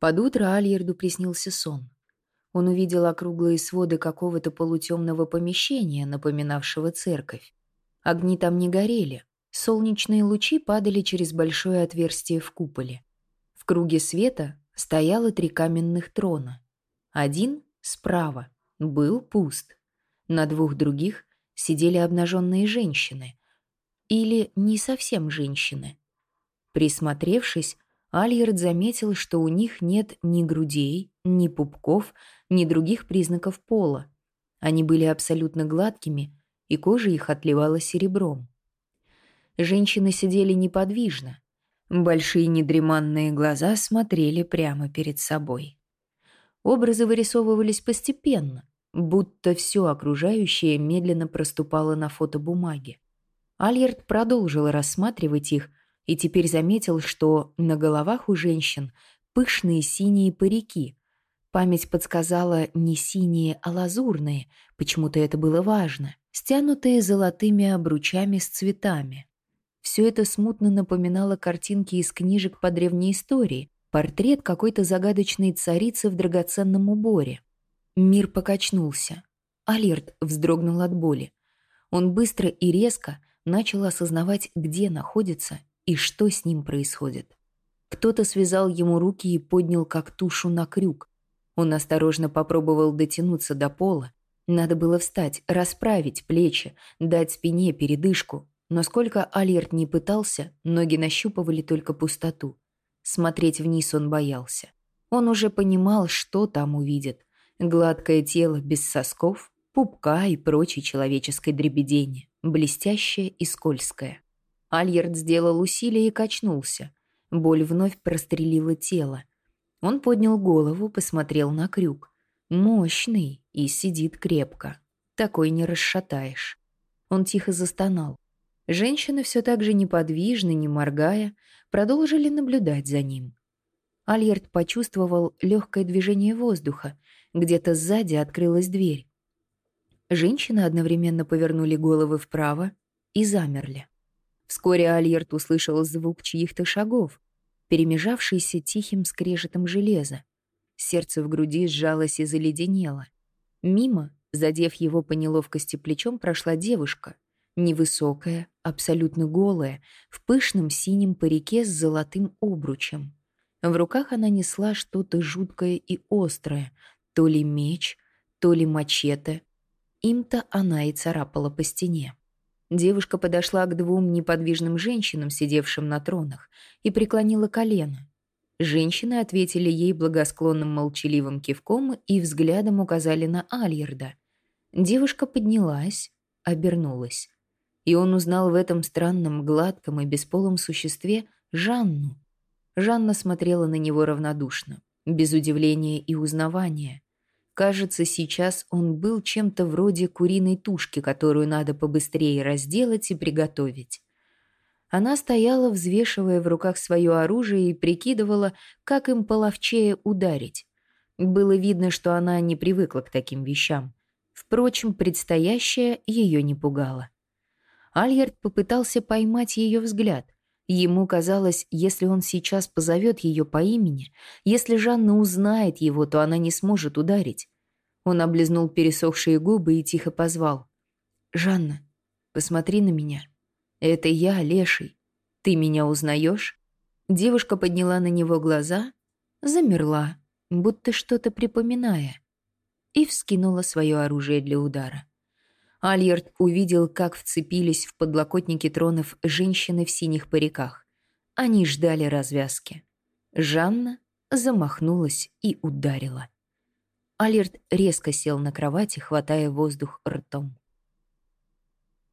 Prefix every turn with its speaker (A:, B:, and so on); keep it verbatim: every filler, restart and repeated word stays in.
A: Под утро Альерду приснился сон. Он увидел округлые своды какого-то полутемного помещения, напоминавшего церковь. Огни там не горели, солнечные лучи падали через большое отверстие в куполе. В круге света стояло три каменных трона. Один, справа, был пуст. На двух других сидели обнаженные женщины. Или не совсем женщины. Присмотревшись, Альерд заметил, что у них нет ни грудей, ни пупков, ни других признаков пола. Они были абсолютно гладкими, и кожа их отливала серебром. Женщины сидели неподвижно. Большие недреманные глаза смотрели прямо перед собой. Образы вырисовывались постепенно, будто все окружающее медленно проступало на фотобумаге. Альерд продолжил рассматривать их, и теперь заметил, что на головах у женщин пышные синие парики. Память подсказала не синие, а лазурные, почему-то это было важно, стянутые золотыми обручами с цветами. Все это смутно напоминало картинки из книжек по древней истории, портрет какой-то загадочной царицы в драгоценном уборе. Мир покачнулся. Альерд вздрогнул от боли. Он быстро и резко начал осознавать, где находится и что с ним происходит. Кто-то связал ему руки и поднял как тушу на крюк. Он осторожно попробовал дотянуться до пола. Надо было встать, расправить плечи, дать спине передышку. Но сколько Альерд не пытался, ноги нащупывали только пустоту. Смотреть вниз он боялся. Он уже понимал, что там увидит. Гладкое тело без сосков, пупка и прочей человеческой дребедени, блестящее и скользкое. Альерд сделал усилие и качнулся. Боль вновь прострелила тело. Он поднял голову, посмотрел на крюк. Мощный и сидит крепко. Такой не расшатаешь. Он тихо застонал. Женщины все так же неподвижно, не моргая, продолжили наблюдать за ним. Альерд почувствовал легкое движение воздуха. Где-то сзади открылась дверь. Женщины одновременно повернули головы вправо и замерли. Вскоре Альерд услышал звук чьих-то шагов, перемежавшийся тихим скрежетом железа. Сердце в груди сжалось и заледенело. Мимо, задев его по неловкости плечом, прошла девушка, невысокая, абсолютно голая, в пышном синем парике с золотым обручем. В руках она несла что-то жуткое и острое, то ли меч, то ли мачете. Им-то она и царапала по стене. Девушка подошла к двум неподвижным женщинам, сидевшим на тронах, и преклонила колено. Женщины ответили ей благосклонным молчаливым кивком и взглядом указали на Альерда. Девушка поднялась, обернулась. И он узнал в этом странном, гладком и бесполом существе Жанну. Жанна смотрела на него равнодушно, без удивления и узнавания. Кажется, сейчас он был чем-то вроде куриной тушки, которую надо побыстрее разделать и приготовить. Она стояла, взвешивая в руках свое оружие, и прикидывала, как им половчее ударить. Было видно, что она не привыкла к таким вещам. Впрочем, предстоящее ее не пугало. Альерд попытался поймать ее взгляд. Ему казалось, если он сейчас позовет ее по имени, если Жанна узнает его, то она не сможет ударить. Он облизнул пересохшие губы и тихо позвал. «Жанна, посмотри на меня. Это я, Леший. Ты меня узнаешь?» Девушка подняла на него глаза, замерла, будто что-то припоминая, и вскинула свое оружие для удара. Альерд увидел, как вцепились в подлокотники тронов женщины в синих париках. Они ждали развязки. Жанна замахнулась и ударила. Альерд резко сел на кровати, хватая воздух ртом.